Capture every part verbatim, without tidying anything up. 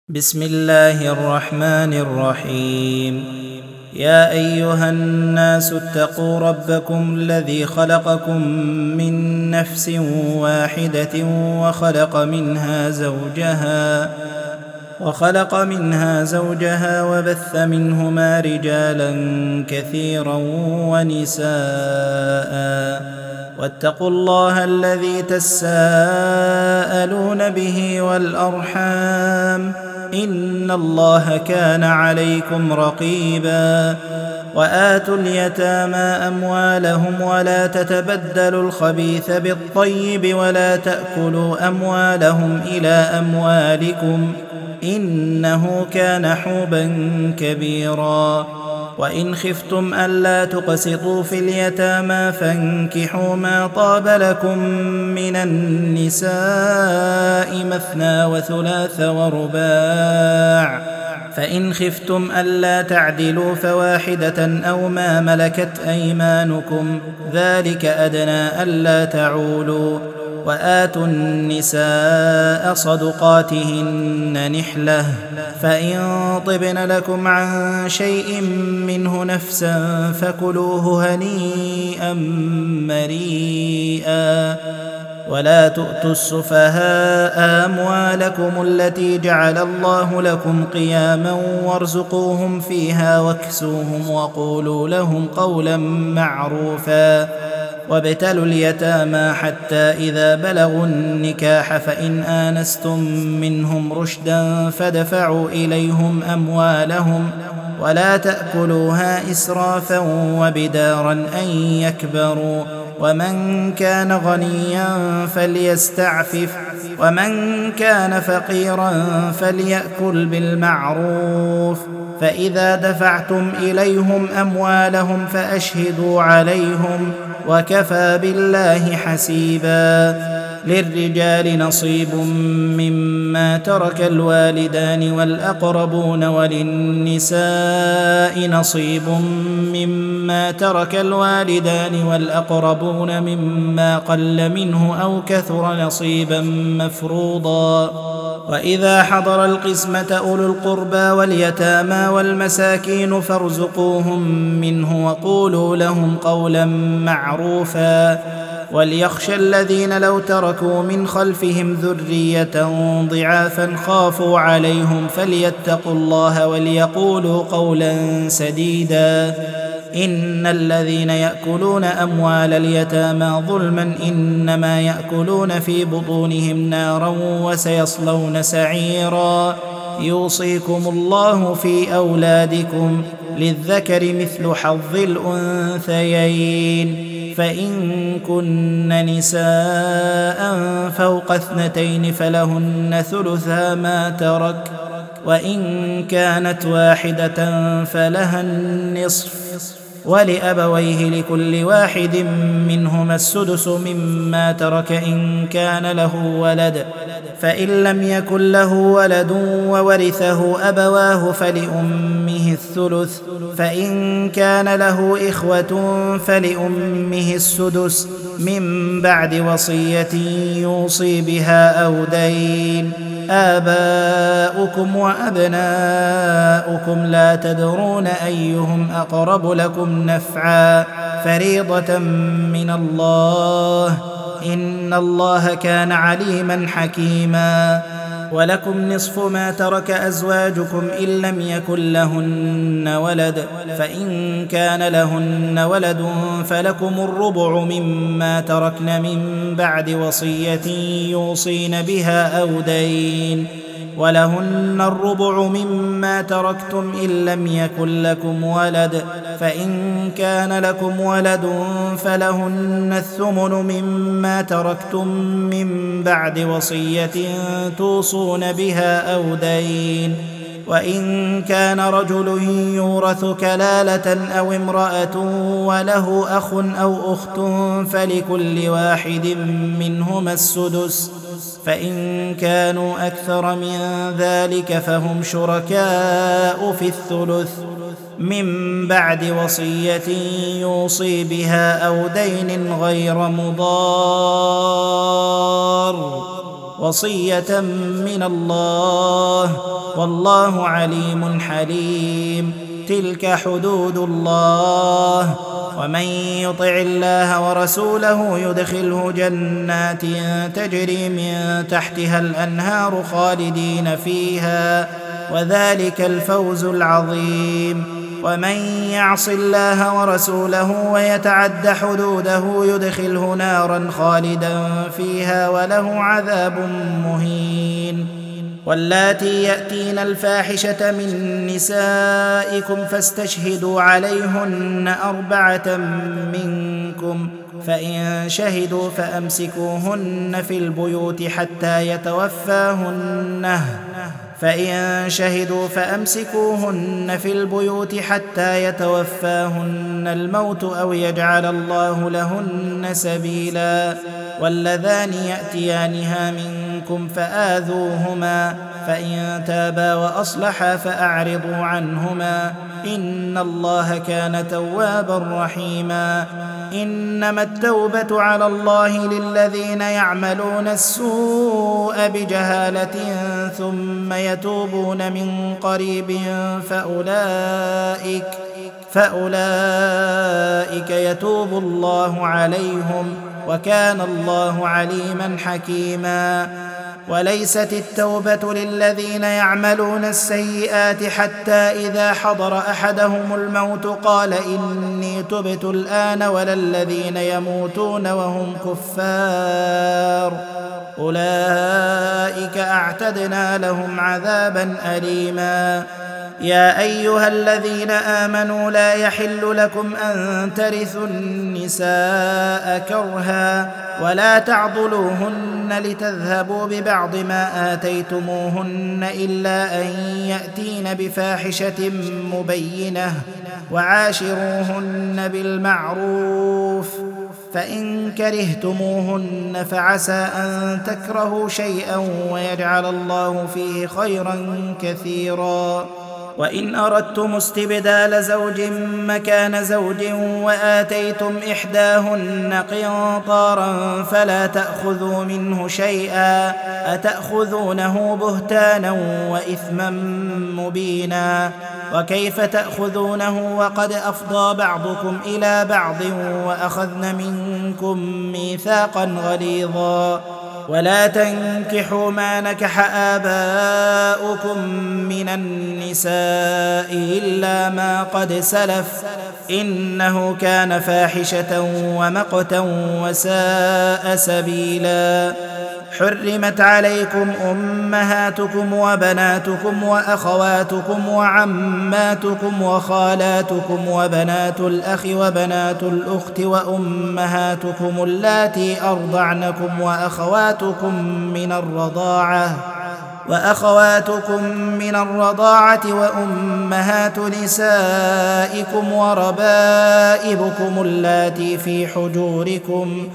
بسم الله الرحمن الرحيم. يا أيها الناس اتقوا ربكم الذي خلقكم من نفس واحدة وخلق منها زوجها وخلق منها زوجها وبث منهما رجالا كثيرا ونساء، واتقوا الله الذي تساءلون به والأرحام، إن الله كان عليكم رقيبا. وآتوا اليتامى أموالهم ولا تتبدلوا الخبيث بالطيب ولا تأكلوا أموالهم إلى أموالكم، إنه كان حوبا كبيرا. وإن خفتم ألا تقسطوا في اليتامى فانكحوا ما طاب لكم من النساء مثنى وثلاث ورباع، فإن خفتم ألا تعدلوا فواحدة أو ما ملكت أيمانكم، ذلك أدنى ألا تعولوا. وآتوا النساء صدقاتهن نحلة، فإن طبن لكم عن شيء منه نفسا فكلوه هنيئا مريئا. ولا تؤتوا السفهاء أموالكم التي جعل الله لكم قياما وارزقوهم فيها واكسوهم وقولوا لهم قولا معروفا. وابتلوا اليتامى حتى إذا بلغوا النكاح فإن آنستم منهم رشدا فادفعوا إليهم أموالهم، ولا تأكلوها إسرافا وبدارا أن يكبروا. ومن كان غنيا فليستعفف، ومن كان فقيرا فليأكل بالمعروف. فإذا دفعتم إليهم أموالهم فأشهدوا عليهم، وكفى بالله حسيبا. للرجال نصيب مما ترك الوالدان والأقربون، وللنساء نصيب مما ترك الوالدان والأقربون مما قل منه أو كثر نصيبا مفروضا. وإذا حضر القسمة أولو القربى واليتامى والمساكين فارزقوهم منه وقولوا لهم قولا معروفا. وليخشى الذين لو تركوا من خلفهم ذرية ضعافا خافوا عليهم فليتقوا الله وليقولوا قولا سديدا. إن الذين يأكلون أموال اليتامى ظلما إنما يأكلون في بطونهم نارا وسيصلون سعيرا. يوصيكم الله في أولادكم للذكر مثل حظ الأنثيين، فإن كن نساء فوق اثنتين فلهن ثلثا ما ترك، وإن كانت واحدة فلها النصف، ولأبويه لكل واحد منهما السدس مما ترك إن كان له ولد، فإن لم يكن له ولد وورثه أبواه فلأمه الثلث، فإن كان له إخوة فلأمه السدس من بعد وصية يوصي بها أو دين. آباؤكم وأبناؤكم لا تدرون أيهم أقرب لكم نفعا، فريضة من الله، إن الله كان عليما حكيما. ولكم نصف ما ترك أزواجكم إن لم يكن لهن ولد، فإن كان لهن ولد فلكم الربع مما تركن من بعد وصية يوصين بها أو دين. ولهن الربع مما تركتم إن لم يكن لكم ولد، فإن كان لكم ولد فلهن الثمن مما تركتم من بعد وصية توصون بها أو دين. وإن كان رجل يورث كلالة أو امرأة وله أخ أو أخت فلكل واحد منهما السدس، فإن كانوا أكثر من ذلك فهم شركاء في الثلث من بعد وصية يوصي بها أو دين غير مضار. وصية من الله، والله عليم حليم. تلك حدود الله، ومن يطع الله ورسوله يدخله جنات تجري من تحتها الأنهار خالدين فيها، وذلك الفوز العظيم. ومن يعص الله ورسوله ويتعد حدوده يدخله نارا خالدا فيها وله عذاب مهين. واللاتي يأتين الفاحشة من نسائكم فاستشهدوا عليهن أربعة منكم، فإن شهدوا فأمسكوهن في البيوت حتى يتوفاهن فإن شهدوا فأمسكوهن في البيوت حتى يتوفاهن الموت أو يجعل الله لهن سبيلا. واللذان يأتيانها منكم فآذوهما، فإن تابا وأصلحا فأعرضوا عنهما، إن الله كان توابا رحيما. إنما التوبة على الله للذين يعملون السوء بجهالة ثم يتوبون من قريب فأولئك فأولئك يتوب الله عليهم، وكان الله عليما حكيما. وليست التوبة للذين يعملون السيئات حتى إذا حضر أحدهم الموت قال إني تبت الآن، ولا الذين يموتون وهم كفار، أولئك أعتدنا لهم عذابا أليما. يا أيها الذين آمنوا لا يحل لكم أن ترثوا النساء كرها، ولا تعضلوهن لتذهبوا ببعض ما آتيتموهن إلا أن يأتين بفاحشة مبينة، وعاشروهن بالمعروف، فإن كرهتموهن فعسى أن تكرهوا شيئا ويجعل الله فيه خيرا كثيرا. وإن أردتم استبدال زوج مكان زوج وآتيتم إحداهن قنطارا فلا تأخذوا منه شيئا، أتأخذونه بهتانا وإثما مبينا. وكيف تأخذونه وقد أفضى بعضكم إلى بعض وأخذن منكم ميثاقا غليظا. ولا تنكحوا ما نكح آباؤكم من النساء إلا ما قد سلف، إنه كان فاحشة ومقتا وساء سبيلا. حرمت عليكم أمهاتكم وبناتكم وأخواتكم وعماتكم وخالاتكم وبنات الأخ وبنات الأخت وأمهاتكم اللاتي أرضعنكم وأخواتكم من الرضاعة وأخواتكم من الرضاعة وأمهات نسائكم وربائبكم اللاتي في حجوركم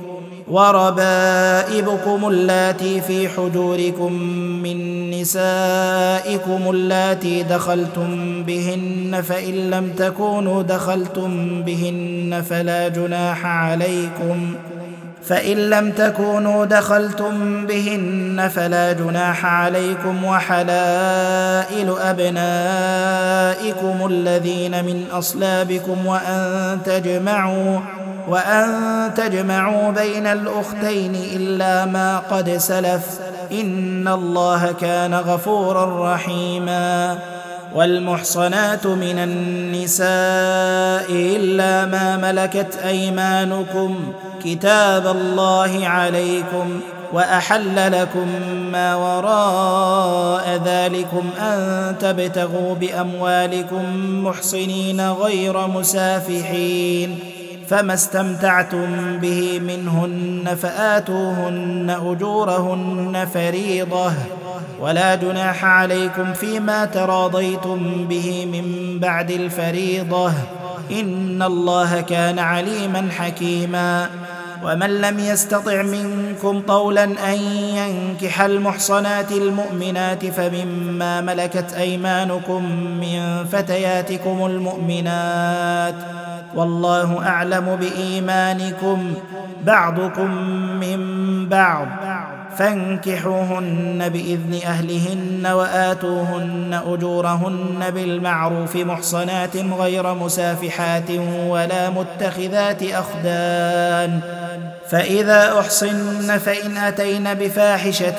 وربائبكم اللاتي في حجوركم من نسائكم اللاتي دخلتم بهن، فإن لم تكونوا دخلتم بهن فلا جناح عليكم فإن لم تكونوا دخلتم بهن فلا جناح عليكم وحلائل أبنائكم الذين من أصلابكم وأن تجمعوا وأن تجمعوا بين الأختين إلا ما قد سلف، إن الله كان غفورا رحيما. والمحصنات من النساء إلا ما ملكت أيمانكم كتاب الله عليكم، وأحل لكم ما وراء ذلكم أن تبتغوا بأموالكم محصنين غير مسافحين، فما استمتعتم به منهن فآتوهن أجورهن فريضة، ولا جناح عليكم فيما تراضيتم به من بعد الفريضة، إن الله كان عليما حكيما. ومن لم يستطع منكم طولا أن ينكح المحصنات المؤمنات فمما ملكت أيمانكم من فتياتكم المؤمنات، والله أعلم بإيمانكم، بعضكم من بعض، فانكحوهن بإذن أهلهن وآتوهن أجورهن بالمعروف محصنات غير مسافحات ولا متخذات أخدان، فإذا أحصن فإن أتين بفاحشة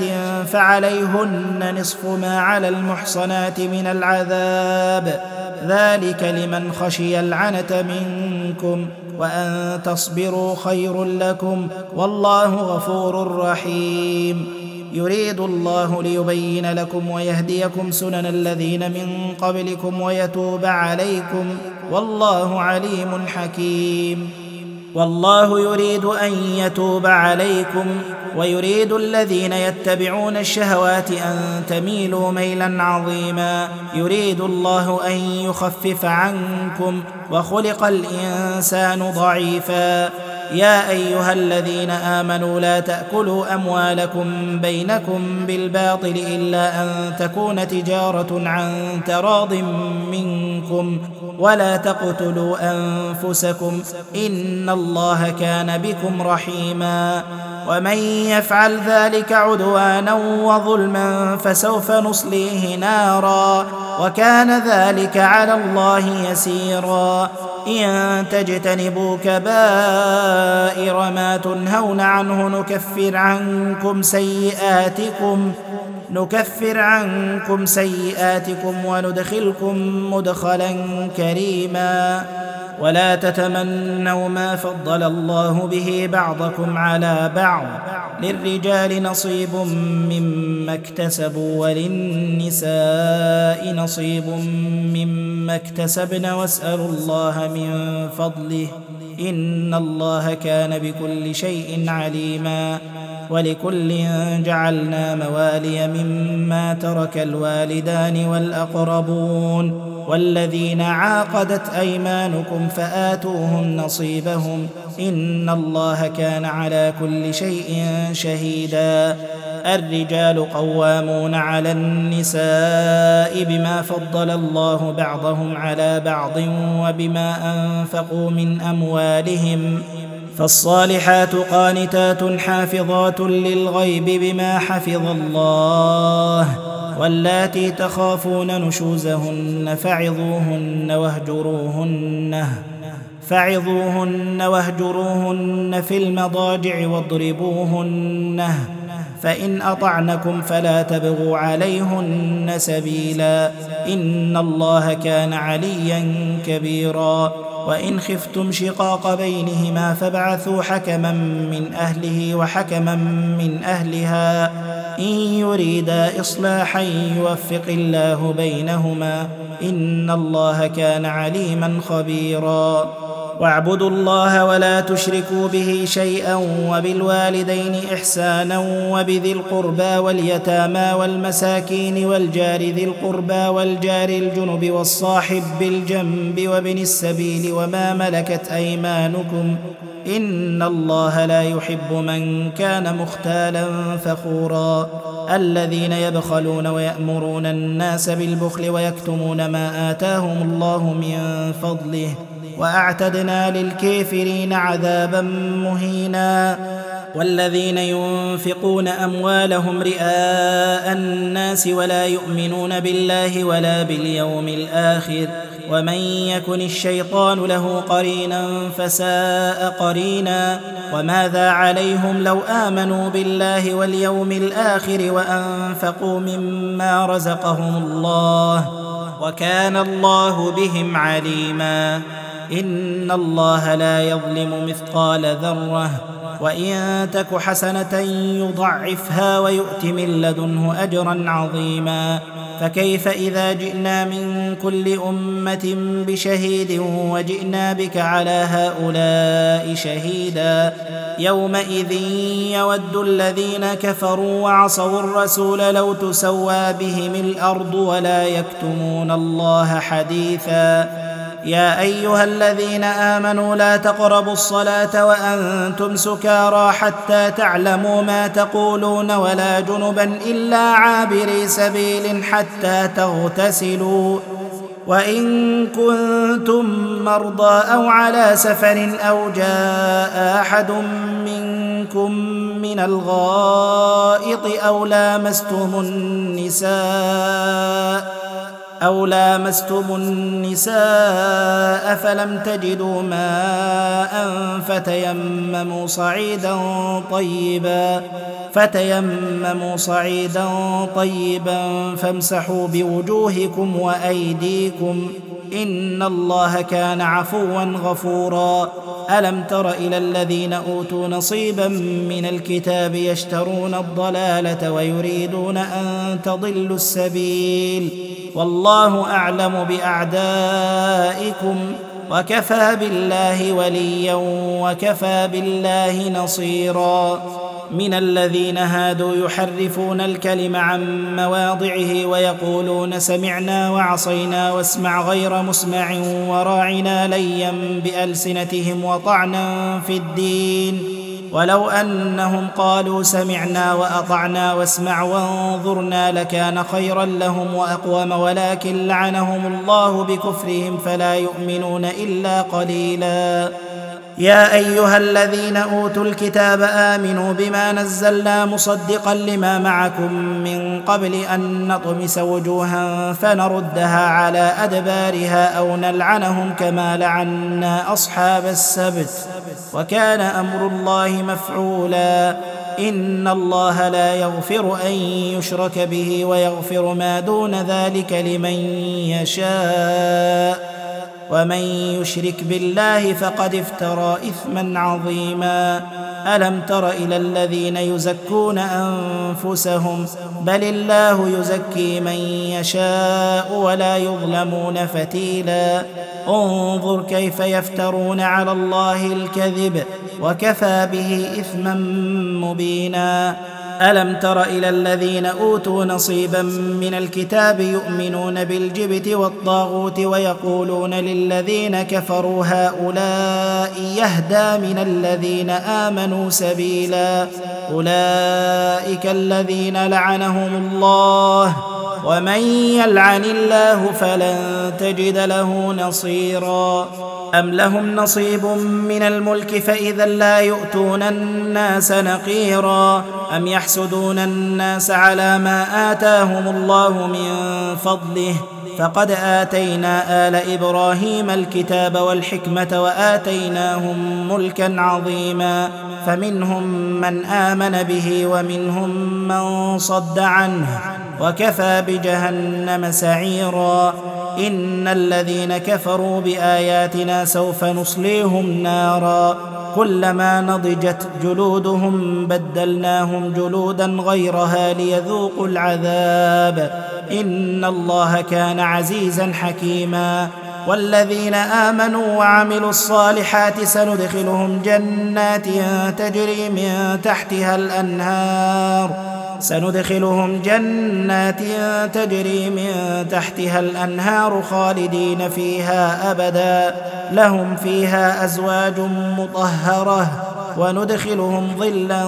فعليهن نصف ما على المحصنات من العذاب، ذلك لمن خشي العنة منكم، وأن تصبروا خير لكم، والله غفور رحيم. يريد الله ليبين لكم ويهديكم سنن الذين من قبلكم ويتوب عليكم، والله عليم حكيم. والله يريد أن يتوب عليكم، ويريد الذين يتبعون الشهوات أن تميلوا ميلا عظيما. يريد الله أن يخفف عنكم، وخلق الإنسان ضعيفا. يا أيها الذين آمنوا لا تأكلوا أموالكم بينكم بالباطل إلا أن تكون تجارة عن تراض منكم، ولا تقتلوا أنفسكم، إن الله كان بكم رحيما. ومن يفعل ذلك عدوانا وظلما فسوف نصليه نارا، وكان ذلك على الله يسيرا. إن تجتنبوا كبائر ما تنهون عنه نكفر عنكم سيئاتكم نكفر عنكم سيئاتكم وندخلكم مدخلا كريما. ولا تتمنوا ما فضل الله به بعضكم على بعض، للرجال نصيب مما اكتسبوا وللنساء نصيب مما اكتسبن، واسألوا الله من فضله، إن الله كان بكل شيء عليما. ولكل جعلنا موالي مما ترك الوالدان والأقربون والذين عاقدت أيمانكم فآتوهم نصيبهم، إن الله كان على كل شيء شهيدا. الرجال قوامون على النساء بما فضل الله بعضهم على بعض وبما أنفقوا من أموالهم، فالصالحات قانتات حافظات للغيب بما حفظ الله، واللاتي تخافون نشوزهن فعظوهن واهجروهن فعظوهن واهجروهن في المضاجع واضربوهن، فإن أطعنكم فلا تبغوا عليهن سبيلا، إن الله كان عليا كبيرا. وإن خفتم شقاق بينهما فابعثوا حكما من أهله وحكما من أهلها، إن يريدا إصلاحا يوفق الله بينهما، إن الله كان عليما خبيرا. واعبدوا الله ولا تشركوا به شيئا، وبالوالدين إحسانا، وبذي القربى واليتامى والمساكين والجار ذي القربى والجار الجنب والصاحب بالجنب وابن السبيل وما ملكت أيمانكم، إن الله لا يحب من كان مختالا فخورا. الذين يبخلون ويأمرون الناس بالبخل ويكتمون ما آتاهم الله من فضله، وأعتدنا للكافرين عذابا مهينا. والذين ينفقون أموالهم رئاء الناس ولا يؤمنون بالله ولا باليوم الآخر، ومن يكن الشيطان له قرينا فساء قرينا. وماذا عليهم لو آمنوا بالله واليوم الآخر وأنفقوا مما رزقهم الله، وكان الله بهم عليما. إن الله لا يظلم مثقال ذرة، وإن تك حسنة يضعفها ويؤت من لدنه أجرا عظيما. فكيف إذا جئنا من كل أمة بشهيد وجئنا بك على هؤلاء شهيدا، يومئذ يود الذين كفروا وعصوا الرسول لو تسوى بهم الأرض ولا يكتمون الله حديثا. يا أيها الذين آمنوا لا تقربوا الصلاة وأنتم سكارى حتى تعلموا ما تقولون ولا جنبا إلا عابري سبيل حتى تغتسلوا وإن كنتم مرضى أو على سفر أو جاء أحد منكم من الغائط أو لامستم النساء أو لامستم النساء فلم تجدوا ماء فتيمموا صعيدا طيبا فتيمموا صعيدا طيبا فامسحوا بوجوهكم وأيديكم إن الله كان عفوا غفورا. ألم تر إلى الذين أوتوا نصيبا من الكتاب يشترون الضلالة ويريدون أن تضلوا السبيل والله أعلم بأعدائكم وكفى بالله وليا وكفى بالله نصيرا. من الذين هادوا يحرفون الكلم عن مواضعه ويقولون سمعنا وعصينا واسمع غير مسمع وراعنا ليا بألسنتهم وطعنا في الدين ولو أنهم قالوا سمعنا وأطعنا واسمع وانظرنا لكان خيرا لهم وأقوم ولكن لعنهم الله بكفرهم فلا يؤمنون إلا قليلا. يا أيها الذين أوتوا الكتاب آمنوا بما نزلنا مصدقا لما معكم من قبل أن نطمس وجوها فنردها على أدبارها أو نلعنهم كما لعنا أصحاب السبت وكان أمر الله مفعولا. إن الله لا يغفر أن يشرك به ويغفر ما دون ذلك لمن يشاء ومن يشرك بالله فقد افترى إثما عظيما. ألم تر إلى الذين يزكون أنفسهم بل الله يزكي من يشاء ولا يظلمون فتيلا. انظر كيف يفترون على الله الكذب وكفى به إثما مبينا. ألم تر إلى الذين أوتوا نصيبا من الكتاب يؤمنون بالجبت والطاغوت ويقولون للذين كفروا هؤلاء يهدى من الذين آمنوا سبيلا. أولئك الذين لعنهم الله ومن يلعن الله فلن تجد له نصيرا. أم لهم نصيب من الملك فإذا لا يؤتون الناس نقيرا. أم يحسدون الناس على ما آتاهم الله من فضله فقد آتينا آل إبراهيم الكتاب والحكمة وآتيناهم ملكا عظيما فمنهم من آمن به ومنهم من صد عنه وكفى بجهنم سعيرا. إن الذين كفروا بآياتنا سوف نصليهم نارا كلما نضجت جلودهم بدلناهم جلودا غيرها ليذوقوا العذاب إن الله كان عزيزا حكيما. والذين آمنوا وعملوا الصالحات سندخلهم جنات تجري من تحتها الأنهار سندخلهم جنات تجري من تحتها الأنهار خالدين فيها أبدا لهم فيها أزواج مطهرة وندخلهم ظلا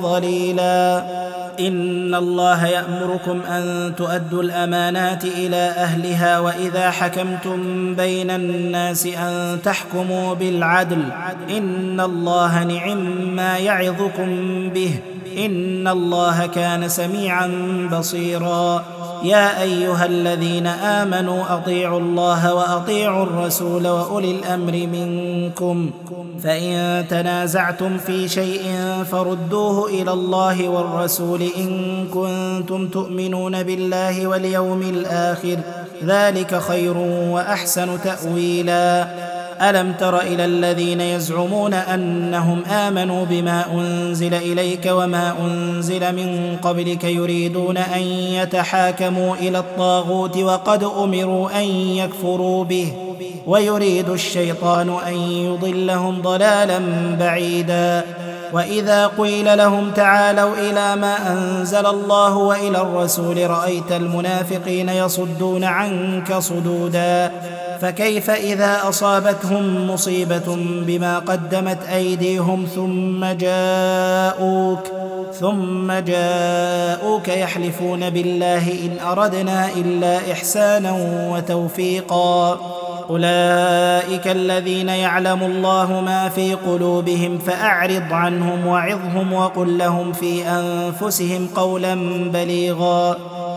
ظليلا. إن الله يأمركم أن تؤدوا الأمانات إلى أهلها وإذا حكمتم بين الناس أن تحكموا بالعدل إن الله نعم ما يعظكم به إن الله كان سميعا بصيرا. يا أيها الذين آمنوا أطيعوا الله وأطيعوا الرسول وأولي الأمر منكم فإن تنازعتم في شيء فردوه إلى الله والرسول إن كنتم تؤمنون بالله واليوم الآخر ذلك خير وأحسن تأويلا. ألم تر إلى الذين يزعمون أنهم آمنوا بما أنزل إليك وما أنزل من قبلك يريدون أن يتحاكموا إلى الطاغوت وقد أمروا أن يكفروا به ويريد الشيطان أن يضلهم ضلالا بعيدا. وإذا قيل لهم تعالوا إلى ما أنزل الله وإلى الرسول رأيت المنافقين يصدون عنك صدودا فكيف إذا أصابتهم مصيبة بما قدمت أيديهم ثم جاءوك ثم جاءوك يحلفون بالله إن أردنا إلا إحسانا وتوفيقا أولئك الذين يعلم الله ما في قلوبهم فأعرض عنهم وعظهم وقل لهم في أنفسهم قولا بليغا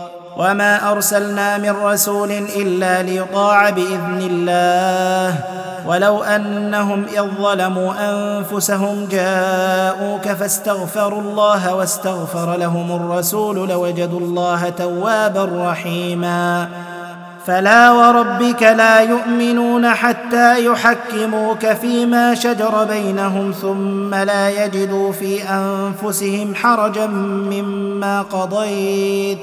وما أرسلنا من رسول إلا ليطاع بإذن الله ولو أنهم إذ ظلموا أنفسهم جاءوك فاستغفروا الله واستغفر لهم الرسول لوجدوا الله توابا رحيما فلا وربك لا يؤمنون حتى يحكموك فيما شجر بينهم ثم لا يجدوا في أنفسهم حرجا مما قضيت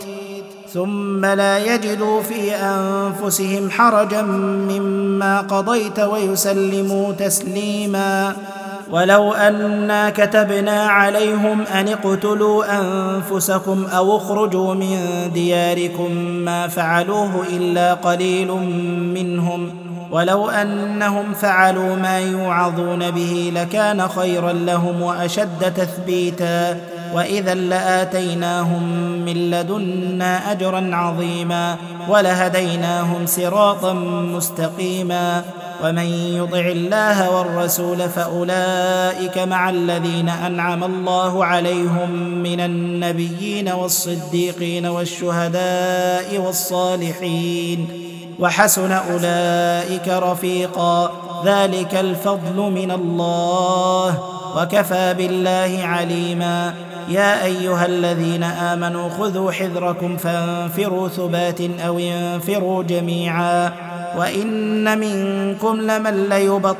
ثم لا يجدوا في أنفسهم حرجا مما قضيت ويسلموا تسليما ولو أنا كتبنا عليهم أن اقتلوا أنفسكم أو اخرجوا من دياركم ما فعلوه إلا قليل منهم ولو أنهم فعلوا ما يوعظون به لكان خيرا لهم وأشد تثبيتا وإذا لآتيناهم من لدنا أجرا عظيما ولهديناهم صراطا مستقيما ومن يطع الله والرسول فأولئك مع الذين أنعم الله عليهم من النبيين والصديقين والشهداء والصالحين وحسن أولئك رفيقا ذلك الفضل من الله وكفى بالله عليما يا أيها الذين آمنوا خذوا حذركم فانفروا ثبات أو انفروا جميعا وإن منكم لمن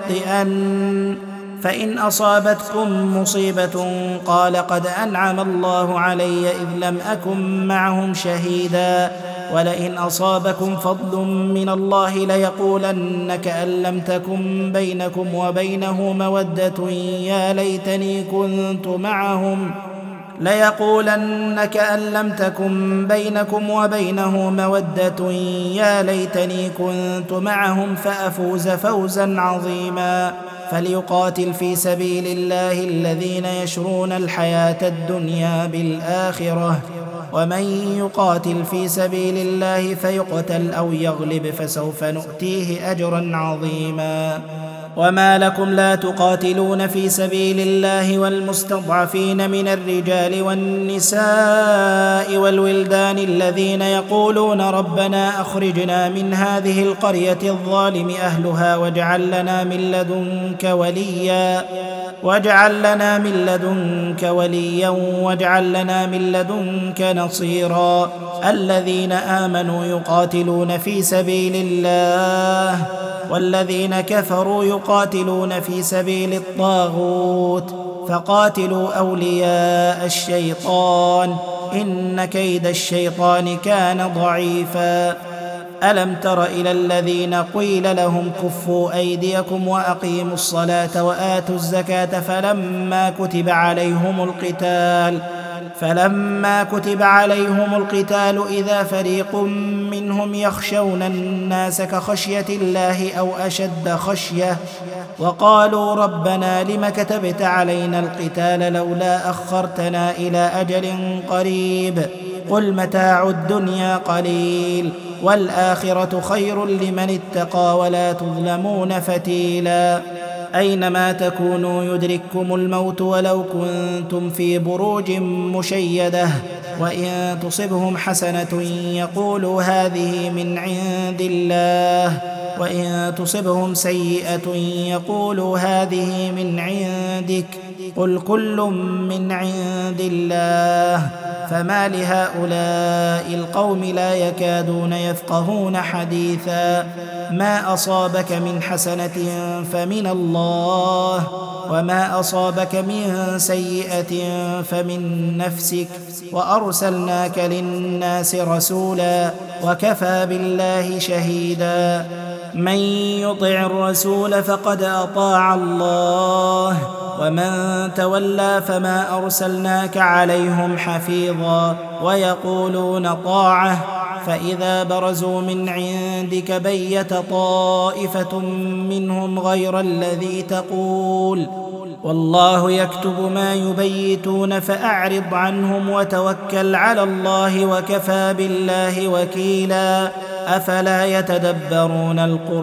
ليبطئن فإن أصابتكم مصيبة قال قد أنعم الله علي إذ لم أكن معهم شهيدا ولئن أصابكم فضل من الله ليقولن كأن لم تكن بينكم وبينه مودة يا ليتني كنت معهم ليقولن كأن لم تكن بينكم وبينه مودة يا ليتني كنت معهم فأفوز فوزا عظيما فليقاتل في سبيل الله الذين يشرون الحياة الدنيا بالآخرة ومن يقاتل في سبيل الله فيقتل أو يغلب فسوف نؤتيه أجرا عظيما وما لكم لا تقاتلون في سبيل الله والمستضعفين من الرجال والنساء والولدان الذين يقولون ربنا أخرجنا من هذه القرية الظالم أهلها واجعل لنا من لدنك وليا واجعل لنا من لدنك وليا واجعل لنا من لدنك نصيرا الذين آمنوا يقاتلون في سبيل الله والذين كفروا يقاتلون في سبيل الطاغوت فقاتلوا أولياء الشيطان إن كيد الشيطان كان ضعيفا ألم تر إلى الذين قيل لهم كفوا أيديكم وأقيموا الصلاة وآتوا الزكاة فلما كتب عليهم القتال فلما كتب عليهم القتال إذا فريق منهم يخشون الناس كخشية الله أو أشد خشية وقالوا ربنا لم كتبت علينا القتال لولا أخرتنا إلى أجل قريب قل متاع الدنيا قليل والآخرة خير لمن اتقى ولا تظلمون فتيلا أينما تكونوا يدرككم الموت ولو كنتم في بروج مشيدة وإن تصبهم حسنة يقولوا هذه من عند الله وإن تصبهم سيئة يقولوا هذه من عندك قل كل من عند الله فما لهؤلاء القوم لا يكادون يفقهون حديثا ما أصابك من حسنة فمن الله وما أصابك من سيئة فمن نفسك وأرسلناك للناس رسولا وكفى بالله شهيدا من يطع الرسول فقد أطاع الله ومن تولى فما أرسلناك عليهم حفيظا ويقولون طاعة فإذا برزوا من عندك بيت طائفة منهم غير الذي تقول والله يكتب ما يبيتون فأعرض عنهم وتوكل على الله وكفى بالله وكيلا أفلا يتدبرون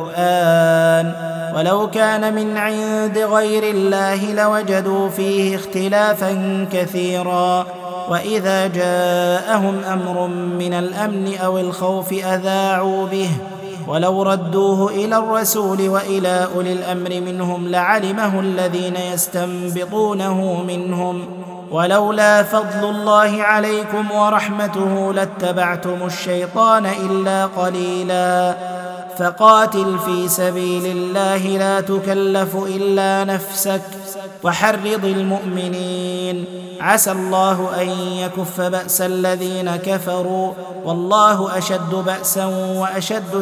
القرآن ولو كان من عند غير الله لوجدوا فيه اختلافا كثيرا وإذا جاءهم أمر من الأمن أو الخوف أذاعوا به ولو ردوه إلى الرسول وإلى أولي الأمر منهم لعلمه الذين يستنبطونه منهم ولولا فضل الله عليكم ورحمته لاتبعتم الشيطان إلا قليلا فقاتل في سبيل الله لا تكلف إلا نفسك وحرض المؤمنين عسى الله أن يكف بأس الذين كفروا والله أشد بأسا وأشد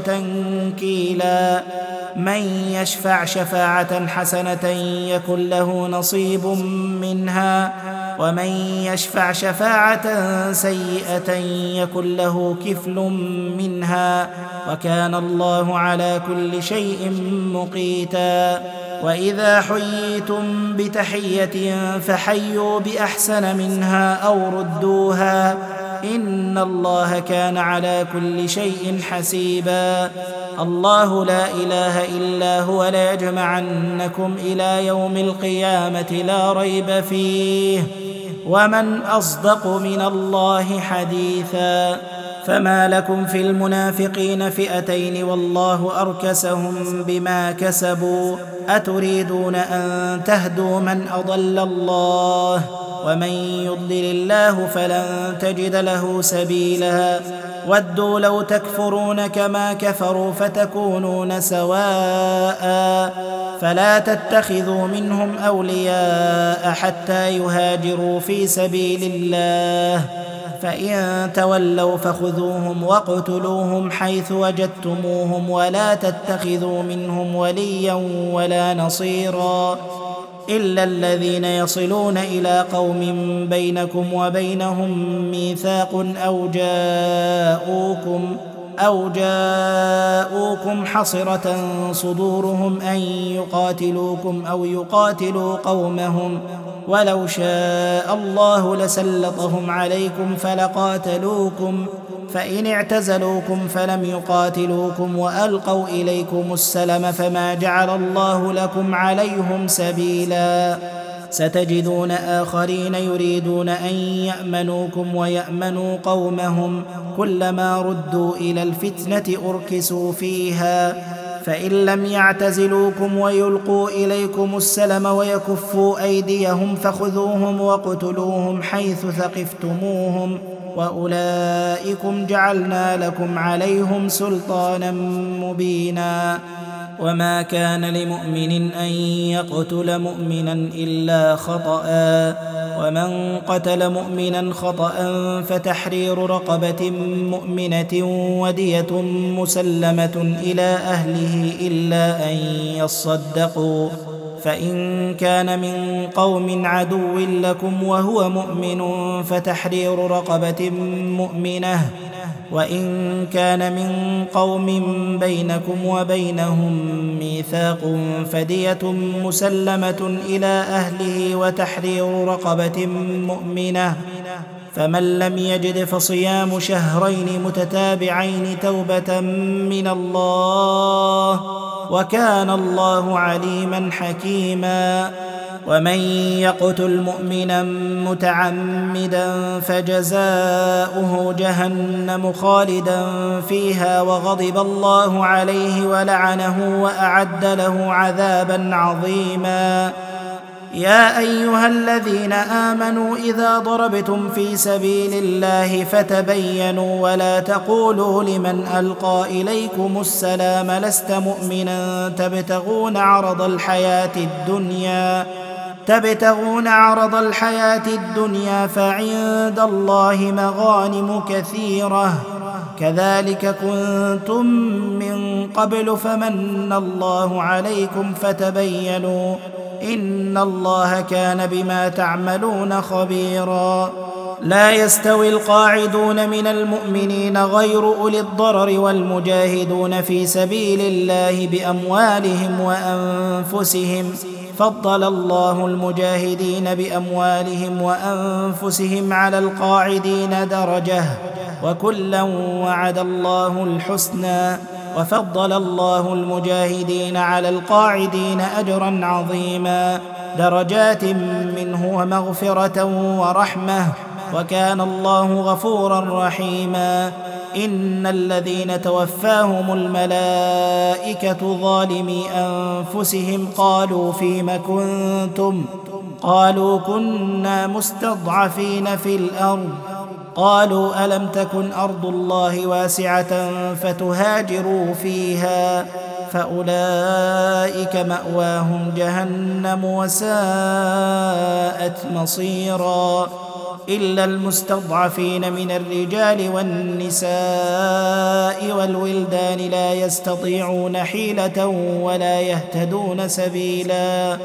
تنكيلا من يشفع شفاعة حسنة يكن له نصيب منها ومن يشفع شفاعة سيئة يكن له كفل منها وكان الله على كل شيء مقيتا وإذا حييتم بتحية فحيوا بأحسن منها أو ردوها إن الله كان على كل شيء حسيبا الله لا إله إلا هو ليجمعنكم إلى يوم القيامة لا ريب فيه ومن أصدق من الله حديثا فما لكم في المنافقين فئتين والله أركسهم بما كسبوا أتريدون أن تهدوا من أضل الله ومن يضلل الله فلن تجد له سبيلا ودوا لو تكفرون كما كفروا فتكونون سواء فلا تتخذوا منهم أولياء حتى يهاجروا في سبيل الله فإن تولوا فخذوهم واقتلوهم حيث وجدتموهم ولا تتخذوا منهم وليا ولا نصيرا إلا الذين يصلون إلى قوم بينكم وبينهم ميثاق أو جاءوكم أو جاءوكم حصرة صدورهم أن يقاتلوكم أو يقاتلوا قومهم ولو شاء الله لسلطهم عليكم فلقاتلوكم فإن اعتزلوكم فلم يقاتلوكم وألقوا إليكم السلم فما جعل الله لكم عليهم سبيلا ستجدون آخرين يريدون أن يأمنوكم ويأمنوا قومهم كلما ردوا إلى الفتنة أركسوا فيها فإن لم يعتزلوكم ويلقوا إليكم السلم ويكفوا أيديهم فخذوهم واقتلوهم حيث ثقفتموهم وأولئكم جعلنا لكم عليهم سلطانا مبينا وما كان لمؤمن أن يقتل مؤمنا إلا خطأ ومن قتل مؤمنا خطأ فتحرير رقبة مؤمنة ودية مسلمة إلى أهله إلا أن يصدقوا فإن كان من قوم عدو لكم وهو مؤمن فتحرير رقبة مؤمنة وإن كان من قوم بينكم وبينهم ميثاق فدية مسلمة إلى أهله وتحرير رقبة مؤمنة فمن لم يجد فصيام شهرين متتابعين توبة من الله وكان الله عليما حكيما ومن يقتل مؤمنا متعمدا فجزاؤه جهنم خالدا فيها وغضب الله عليه ولعنه وأعد له عذابا عظيما يا أيها الذين آمنوا إذا ضربتم في سبيل الله فتبينوا ولا تقولوا لمن ألقى إليكم السلام لست مؤمنا تبتغون عرض الحياة الدنيا تبتغون عرض الحياة الدنيا فعند الله مغانم كثيرة كذلك كنتم من قبل فمن الله عليكم فتبينوا إن الله كان بما تعملون خبيرا لا يستوي القاعدون من المؤمنين غير أولي الضرر والمجاهدون في سبيل الله بأموالهم وأنفسهم، فضل الله المجاهدين بأموالهم وأنفسهم على القاعدين درجة، وكلا وعد الله الحسنى، وفضل الله المجاهدين على القاعدين أجرا عظيما، درجات منه ومغفرة ورحمة، وكان الله غفورا رحيما. إن الذين توفاهم الملائكة ظالمي أنفسهم قالوا فيم كنتم؟ قالوا كنا مستضعفين في الأرض. قالوا ألم تكن أرض الله واسعة فتهاجروا فيها؟ فأولئك مأواهم جهنم وساءت مصيرا. إلا المستضعفين من الرجال والنساء والولدان لا يستطيعون حيلة ولا يهتدون سبيلا،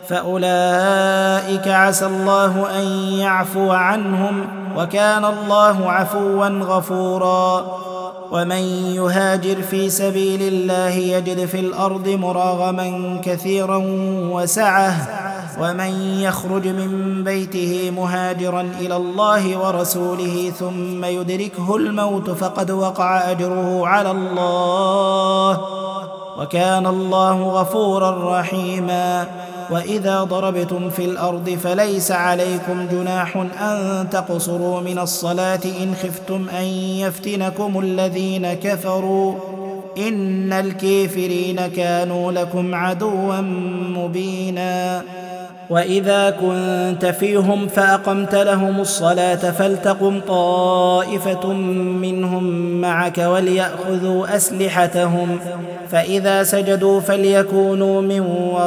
فأولئك عسى الله أن يعفو عنهم، وكان الله عفوا غفورا. ومن يهاجر في سبيل الله يجد في الأرض مراغما كثيرا وسعة، ومن يخرج من بيته مهاجرا إلى الله ورسوله ثم يدركه الموت فقد وقع أجره على الله، وكان الله غفورا رحيما. وإذا ضربتم في الأرض فليس عليكم جناح أن تقصروا من الصلاة إن خفتم أن يفتنكم الذين كفروا، إن الكافرين كانوا لكم عدوا مبينا. وإذا كنت فيهم فأقمت لهم الصلاة فلتقم طائفة منهم معك وليأخذوا أسلحتهم، فإذا سجدوا فليكونوا من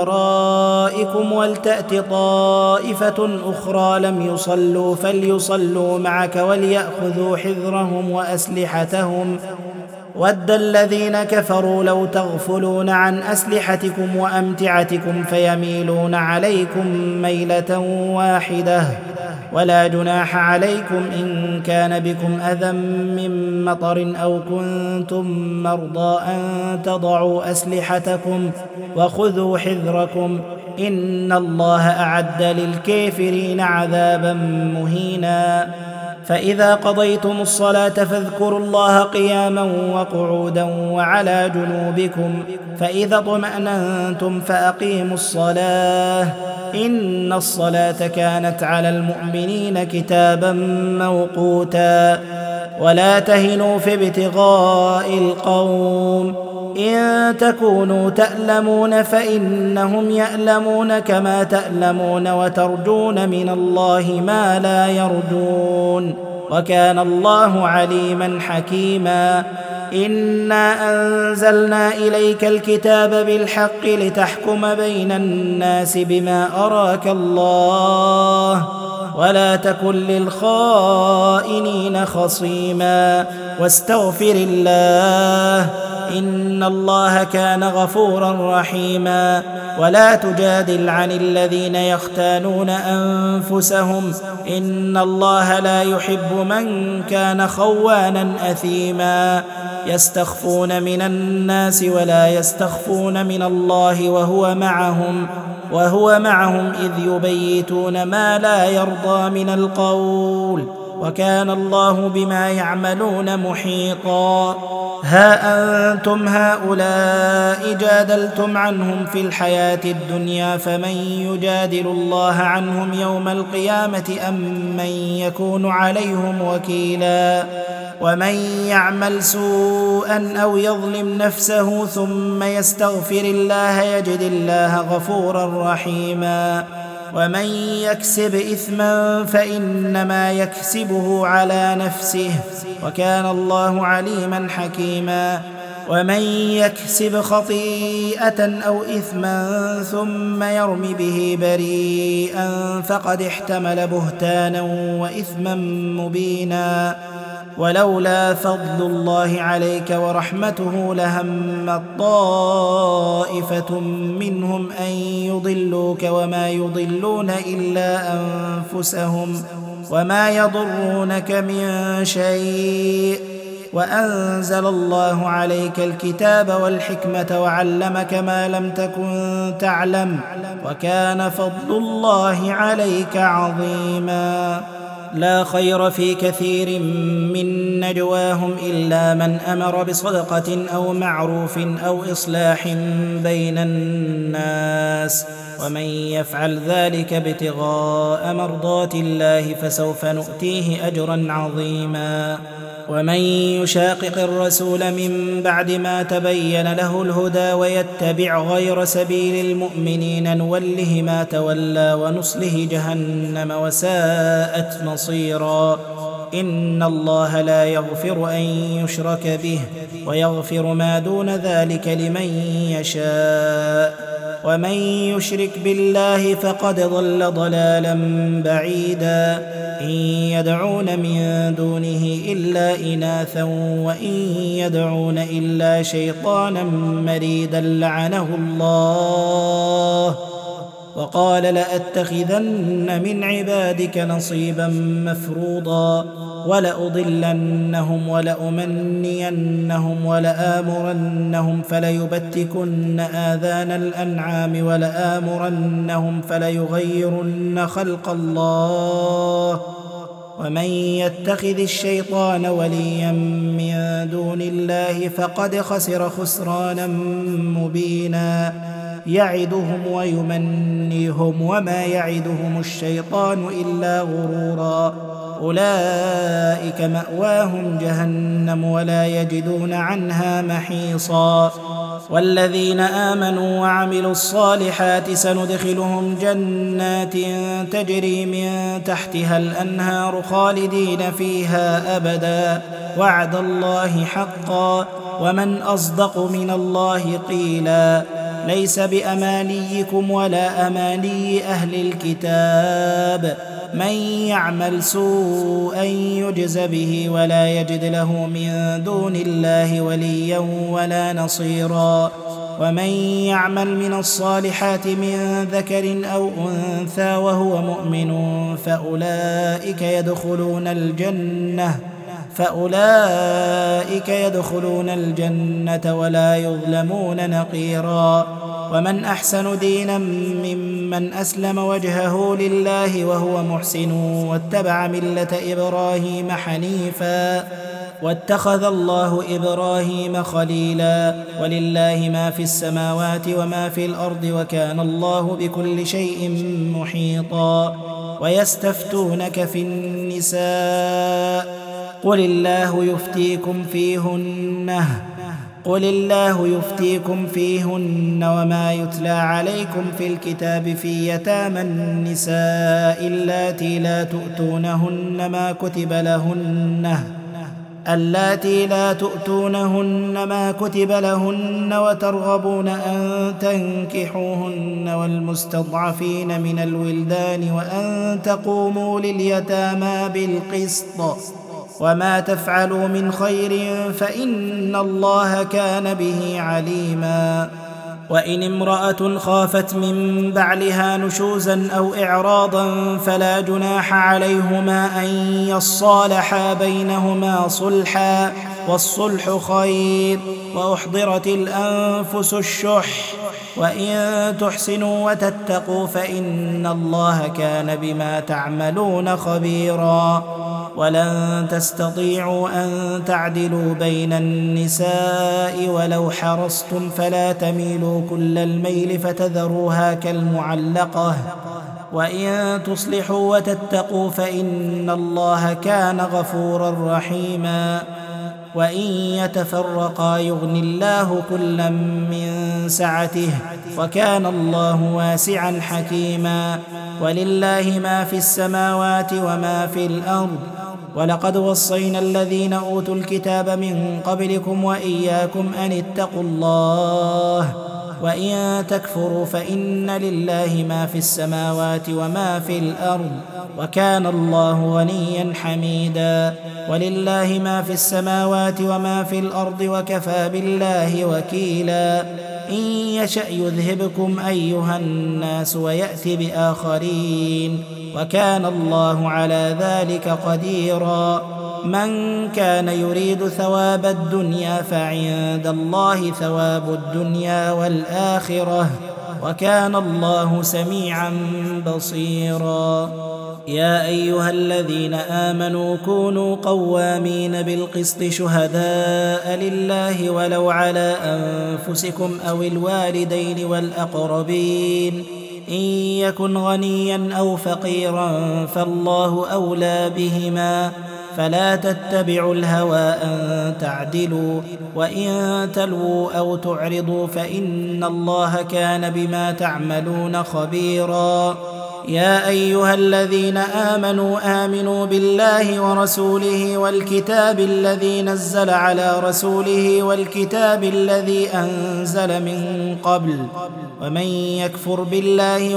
ورائكم ولتأت طائفة أخرى لم يصلوا فليصلوا معك وليأخذوا حذرهم وأسلحتهم. ود الذين كفروا لو تغفلون عن أسلحتكم وأمتعتكم فيميلون عليكم ميلة واحدة، ولا جناح عليكم إن كان بكم أذى من مطر أو كنتم مرضى أن تضعوا أسلحتكم وخذوا حذركم، إن الله أعد للكافرين عذابا مهينا. فإذا قضيتم الصلاة فاذكروا الله قياما وقعودا وعلى جنوبكم، فإذا اطمأننتم فأقيموا الصلاة، إن الصلاة كانت على المؤمنين كتابا موقوتا. ولا تهنوا في ابتغاء القوم، إن تكونوا تألمون فإنهم يألمون كما تألمون وترجون من الله ما لا يرجون، وكان الله عليما حكيما. إنا أنزلنا إليك الكتاب بالحق لتحكم بين الناس بما أراك الله، ولا تكن للخائنين خصيما، واستغفر الله إن الله كان غفورا رحيما. ولا تجادل عن الذين يختانون أنفسهم، إن الله لا يحب من كان خوانا أثيما. يستخفون من الناس ولا يستخفون من الله وهو معهم وهو معهم إذ يبيتون ما لا يرضى من القول، وكان الله بما يعملون محيطا. ها أنتم هؤلاء جادلتم عنهم في الحياة الدنيا، فمن يجادل الله عنهم يوم القيامة أم من يكون عليهم وكيلا؟ ومن يعمل سوءا أو يظلم نفسه ثم يستغفر الله يجد الله غفورا رحيما. ومن يكسب إثما فإنما يكسبه على نفسه، وكان الله عليما حكيما. ومن يكسب خطيئة أو إثما ثم يرم به بريئا فقد احتمل بهتانا وإثما مبينا. ولولا فضل الله عليك ورحمته لهمت طائفة منهم أن يضلوك وما يضلون إلا أنفسهم، وما يضرونك من شيء، وأنزل الله عليك الكتاب والحكمة وعلمك ما لم تكن تعلم، وكان فضل الله عليك عظيما. لا خير في كثير من نجواهم إلا من أمر بصدقة أو معروف أو إصلاح بين الناس، ومن يفعل ذلك ابتغاء مرضات الله فسوف نؤتيه أجرا عظيما. ومن يشاقق الرسول من بعد ما تبين له الهدى ويتبع غير سبيل المؤمنين نوله ما تولى ونصله جهنم وساءت مصيرا. إن الله لا يغفر أن يشرك به ويغفر ما دون ذلك لمن يشاء، ومن يشرك بالله فقد ضل ضلالا بعيدا. إن يدعون من دونه إلا إناثا وإن يدعون إلا شيطانا مريدا لعنه الله، وقال لأتخذن من عبادك نصيبا مفروضا، ولأضلنهم ولأمنينهم ولآمرنهم فليبتكن آذان الأنعام ولآمرنهم فليغيرن خلق الله. ومن يتخذ الشيطان وليا من دون الله فقد خسر خسرانا مبينا. يعدهم ويمنيهم وما يعدهم الشيطان إلا غرورا. أولئك مأواهم جهنم ولا يجدون عنها محيصا. والذين آمنوا وعملوا الصالحات سندخلهم جنات تجري من تحتها الأنهار خالدين فيها أبدا، وعد الله حقا، ومن أصدق من الله قيلا. ليس بأمانيكم ولا أماني أهل الكتاب، من يعمل سوءا يجز به ولا يجد له من دون الله وليا ولا نصيرا. ومن يعمل من الصالحات من ذكر أو أنثى وهو مؤمن فأولئك يدخلون الجنة فأولئك يدخلون الجنة ولا يظلمون نقيرا. ومن أحسن دينا ممن أسلم وجهه لله وهو محسن واتبع ملة إبراهيم حنيفا، واتخذ الله إبراهيم خليلا. ولله ما في السماوات وما في الأرض وكان الله بكل شيء محيطا. ويستفتونك في النساء قل الله يفتيكم فيهن قل الله يفتيكم فيهن وما يتلى عليكم في الكتاب في يتامى النساء اللاتي لا تؤتونهن ما كتب لهن اللاتي لا تؤتونهن ما كتب لهن وترغبون أن تنكحوهن والمستضعفين من الولدان وأن تقوموا لليتامى بالقسط، وما تفعلوا من خير فإن الله كان به عليما. وإن امرأة خافت من بعلها نشوزا أو إعراضا فلا جناح عليهما أن يصالحا بينهما صلحا، والصلح خير. وأحضرت الأنفس الشح، وإن تحسنوا وتتقوا فإن الله كان بما تعملون خبيرا. ولن تستطيعوا أن تعدلوا بين النساء ولو حرصتم فلا تميلوا كل الميل فتذروها كالمعلقة، وإن تصلحوا وتتقوا فإن الله كان غفورا رحيما. وإن يتفرقا يغن الله كلا من سعته، وكان الله واسعا حكيما. ولله ما في السماوات وما في الأرض. ولقد وصينا الذين أوتوا الكتاب من قبلكم وإياكم أن اتقوا الله، وإن تكفروا فإن لله ما في السماوات وما في الأرض، وكان الله غنيا حميدا. ولله ما في السماوات وما في الأرض وكفى بالله وكيلا. إن يشأ يذهبكم أيها الناس ويأتي بآخرين وكان الله على ذلك قديرا. من كان يريد ثواب الدنيا فعند الله ثواب الدنيا والآخرة، وكان الله سميعا بصيرا. يا أيها الذين آمنوا كونوا قوامين بالقسط شهداء لله ولو على أنفسكم أو الوالدين والأقربين، إن يكن غنيا أو فقيرا فالله أولى بهما، فلا تتبعوا الهوى أن تعدلوا، وإن تلووا أو تعرضوا فإن الله كان بما تعملون خبيرا. يا أيها الذين آمنوا آمنوا بالله ورسوله والكتاب الذي نزل على رسوله والكتاب الذي أنزل من قبل، ومن يكفر بالله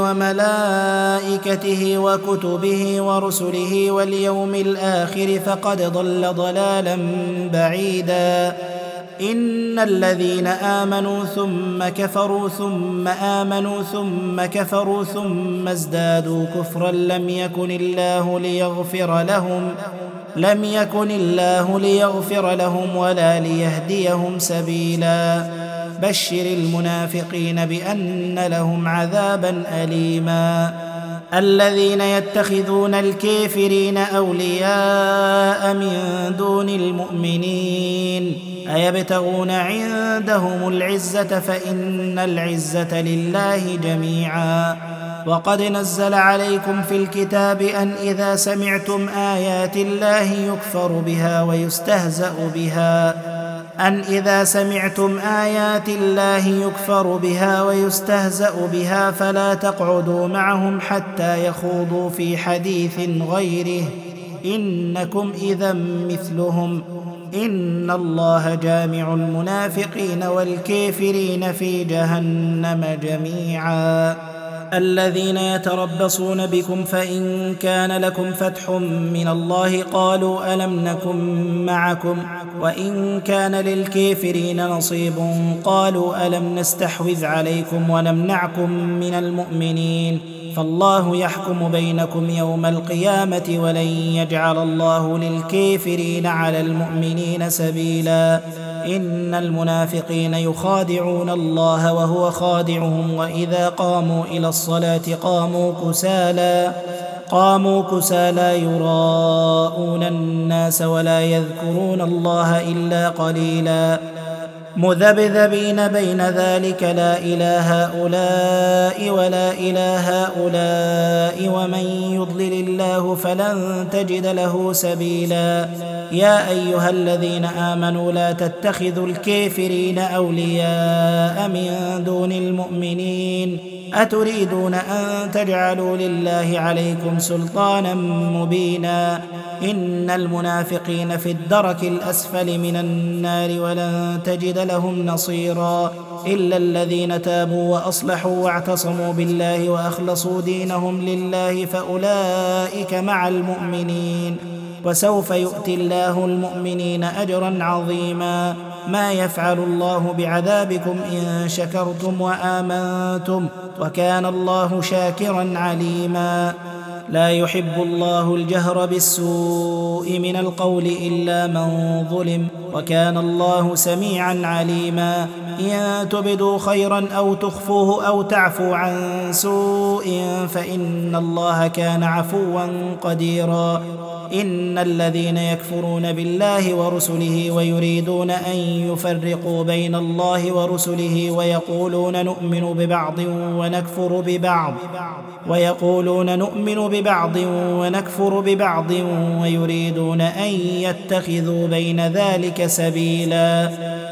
وملائكته وكتبه ورسله واليوم الآخر فقد ضل ضلالا بعيدا. إن الذين آمنوا ثم كفروا ثم آمنوا ثم كفروا ثم ازدادوا كفرا لم يكن الله ليغفر لهم لم يكن الله ليغفر لهم ولا ليهديهم سبيلا. بشر المنافقين بأن لهم عذابا أليما. الذين يتخذون الكافرين أولياء من دون المؤمنين أيبتغون عندهم العزة فإن العزة لله جميعا. وقد نزل عليكم في الكتاب أن إذا سمعتم آيات الله يكفر بها ويستهزأ بها أن إذا سمعتم آيات الله يكفر بها ويستهزأ بها فلا تقعدوا معهم حتى يخوضوا في حديث غيره، إنكم إذا مثلهم، إن الله جامع المنافقين والكافرين في جهنم جميعا. الذين يتربصون بكم فإن كان لكم فتح من الله قالوا ألم نكن معكم، وإن كان للكافرين نصيب قالوا ألم نستحوذ عليكم ونمنعكم من المؤمنين، فالله يحكم بينكم يوم القيامة ولن يجعل الله للكافرين على المؤمنين سبيلا. إن المنافقين يخادعون الله وهو خادعهم وإذا قاموا إلى الصلاة قاموا كسالى قاموا كسالى يراءون الناس ولا يذكرون الله إلا قليلا. مذبذبين بين ذلك لا إلى هؤلاء ولا إلى هؤلاء ومن يضلل الله فلن تجد له سبيلا. يا أيها الذين آمنوا لا تتخذوا الكافرين أولياء من دون المؤمنين، أتريدون أن تجعلوا لله عليكم سلطانا مبينا. إن المنافقين في الدرك الأسفل من النار ولن تجد لهم نصيرا إلا الذين تابوا وأصلحوا واعتصموا بالله وأخلصوا دينهم لله فأولئك مع المؤمنين، وسوف يؤتي الله المؤمنين أجرا عظيما. ما يفعل الله بعذابكم إن شكرتم وآمنتم وكان الله شاكرا عليما. لا يحب الله الجهر بالسوء من القول إلا من ظلم وكان الله سميعا عليما. إن تبدوا خيرا أو تخفوه أو تعفوا عن سوء فإن الله كان عفوا قديرا. إن الذين يكفرون بالله ورسله ويريدون أن يفرقوا بين الله ورسله ويقولون نؤمن ببعض ونكفر ببعض ويقولون نؤمن ببعض ونكفر ببعض ويريدون أن يتخذوا بين ذلك سبيلا،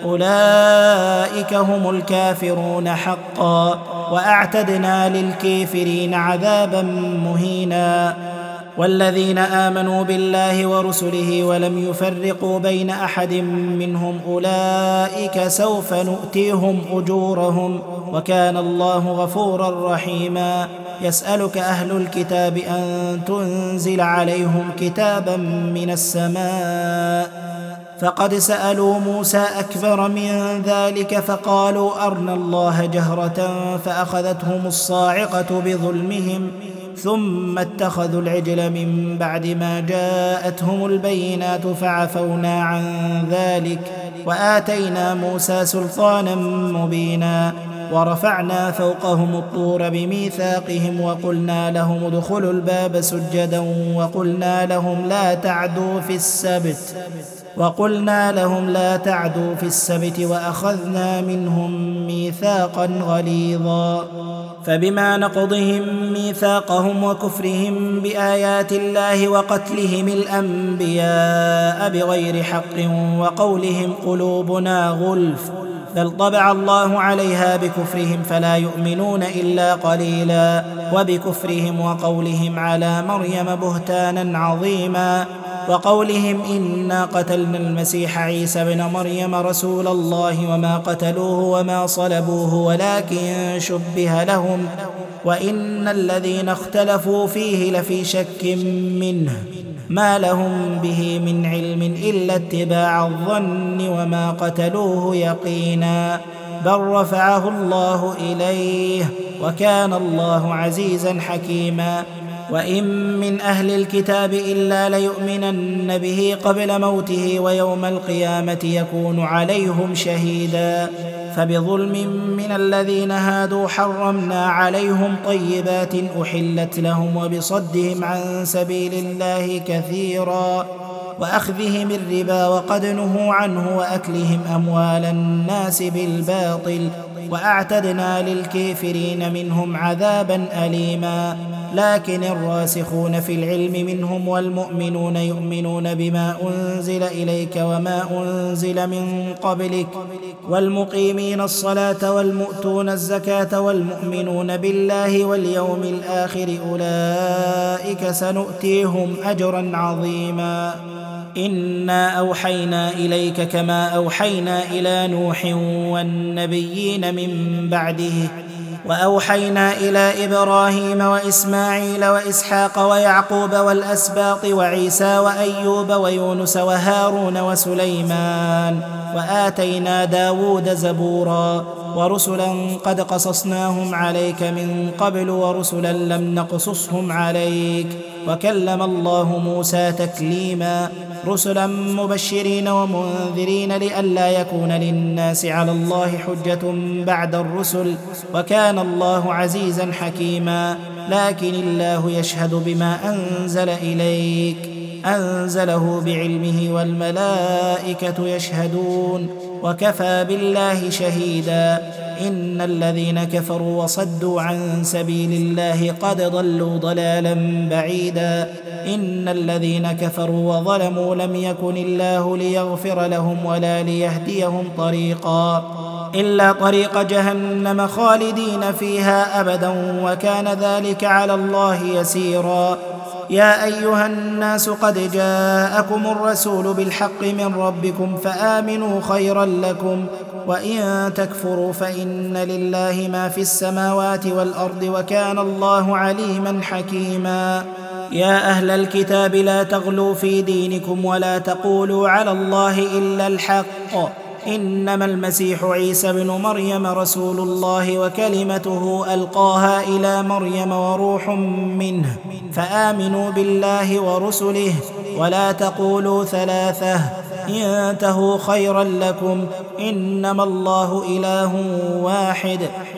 أولئك هم الكافرون حقا وأعتدنا للكافرين عذابا مهينا. والذين آمنوا بالله ورسله ولم يفرقوا بين أحد منهم أولئك سوف نؤتيهم أجورهم وكان الله غفورا رحيما. يسألك أهل الكتاب أن تنزل عليهم كتابا من السماء فقد سألوا موسى أكبر من ذلك فقالوا أرنا الله جهرة فأخذتهم الصاعقة بظلمهم ثم اتخذوا العجل من بعد ما جاءتهم البينات فعفونا عن ذلك وآتينا موسى سلطانا مبينا ورفعنا فوقهم الطور بميثاقهم وقلنا لهم ادخلوا الباب سجدا وقلنا لهم لا تعدوا في السبت وقلنا لهم لا تعدوا في السبت وأخذنا منهم ميثاقا غليظا فبما نقضهم ميثاقهم وكفرهم بآيات الله وقتلهم الأنبياء بغير حق وقولهم قلوبنا غلف بل طبع الله عليها بكفرهم فلا يؤمنون إلا قليلا وبكفرهم وقولهم على مريم بهتانا عظيما وقولهم إنا قتلنا المسيح عيسى بن مريم رسول الله وما قتلوه وما صلبوه ولكن شبه لهم وإن الذين اختلفوا فيه لفي شك منه ما لهم به من علم إلا اتباع الظن وما قتلوه يقينا بل رفعه الله إليه وكان الله عزيزا حكيما وإن من أهل الكتاب إلا ليؤمنن به قبل موته ويوم القيامة يكون عليهم شهيدا فبظلم من الذين هادوا حرمنا عليهم طيبات أحلت لهم وبصدهم عن سبيل الله كثيرا وأخذهم الربا وقد نهوا عنه وأكلهم أموال الناس بالباطل وأعتدنا للكافرين منهم عذابا أليما لكن الراسخون في العلم منهم والمؤمنون يؤمنون بما أنزل إليك وما أنزل من قبلك والمقيمين الصلاة والمؤتون الزكاة والمؤمنون بالله واليوم الآخر أولئك سنؤتيهم أجرا عظيما إنا أوحينا إليك كما أوحينا إلى نوح والنبيين من بعده وأوحينا إلى إبراهيم وإسماعيل وإسحاق ويعقوب والأسباط وعيسى وأيوب ويونس وهارون وسليمان وآتينا داود زبورا ورسلا قد قصصناهم عليك من قبل ورسلا لم نقصصهم عليك وكلم الله موسى تكليما رسلا مبشرين ومنذرين لئلا يكون للناس على الله حجة بعد الرسل وكان الله عزيزا حكيما لكن الله يشهد بما أنزل إليك أنزله بعلمه والملائكة يشهدون وكفى بالله شهيدا إن الذين كفروا وصدوا عن سبيل الله قد ضلوا ضلالا بعيدا إن الذين كفروا وظلموا لم يكن الله ليغفر لهم ولا ليهديهم طريقا إلا طريق جهنم خالدين فيها أبدا وكان ذلك على الله يسيرا يا أيها الناس قد جاءكم الرسول بالحق من ربكم فآمنوا خيرا لكم وإن تكفروا فإن لله ما في السماوات والأرض وكان الله عليما حكيما يا أهل الكتاب لا تغلوا في دينكم ولا تقولوا على الله إلا الحق إنما المسيح عيسى بن مريم رسول الله وكلمته ألقاها إلى مريم وروح منه فآمنوا بالله ورسله ولا تقولوا ثلاثة انتهوا خيرا لكم إنما الله إله واحد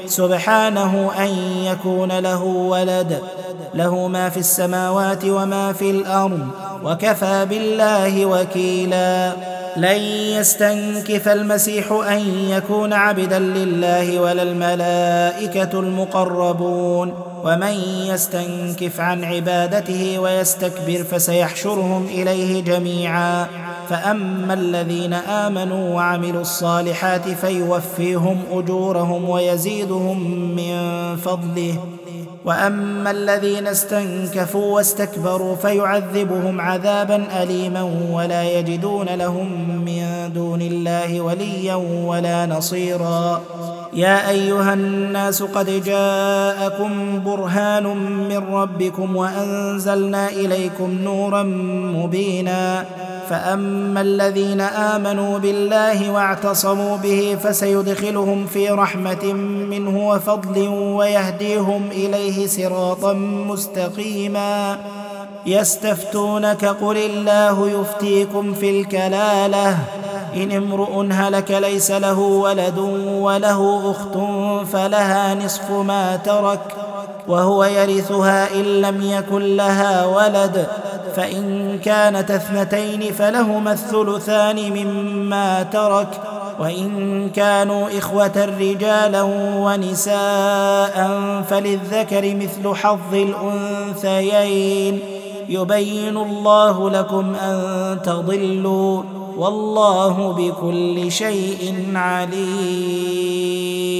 سبحانه أن يكون له ولد له ما في السماوات وما في الأرض وكفى بالله وكيلا لن يستنكف المسيح أن يكون عبدا لله ولا الملائكة المقربون ومن يستنكف عن عبادته ويستكبر فسيحشرهم إليه جميعا فأما الذين آمنوا وعملوا الصالحات فيوفيهم أجورهم ويزيدهم من فضله وأما الذين استنكفوا واستكبروا فيعذبهم عذابا أليما ولا يجدون لهم من دون الله وليا ولا نصيرا يا أيها الناس قد جاءكم برهان من ربكم وأنزلنا إليكم نورا مبينا فأما الذين آمنوا بالله واعتصموا به فسيدخلهم في رحمة منه وفضل ويهديهم إليه صراطا مستقيما يستفتونك قل الله يفتيكم في الكلالة إن امرؤ هلك ليس له ولد وله أخت فلها نصف ما ترك وهو يرثها إن لم يكن لها ولد فإن كانت اثنتين فلهما الثلثان مما ترك وإن كانوا إخوة رجالا ونساء فللذكر مثل حظ الأنثيين يبين الله لكم أن تضلوا والله بكل شيء عليم.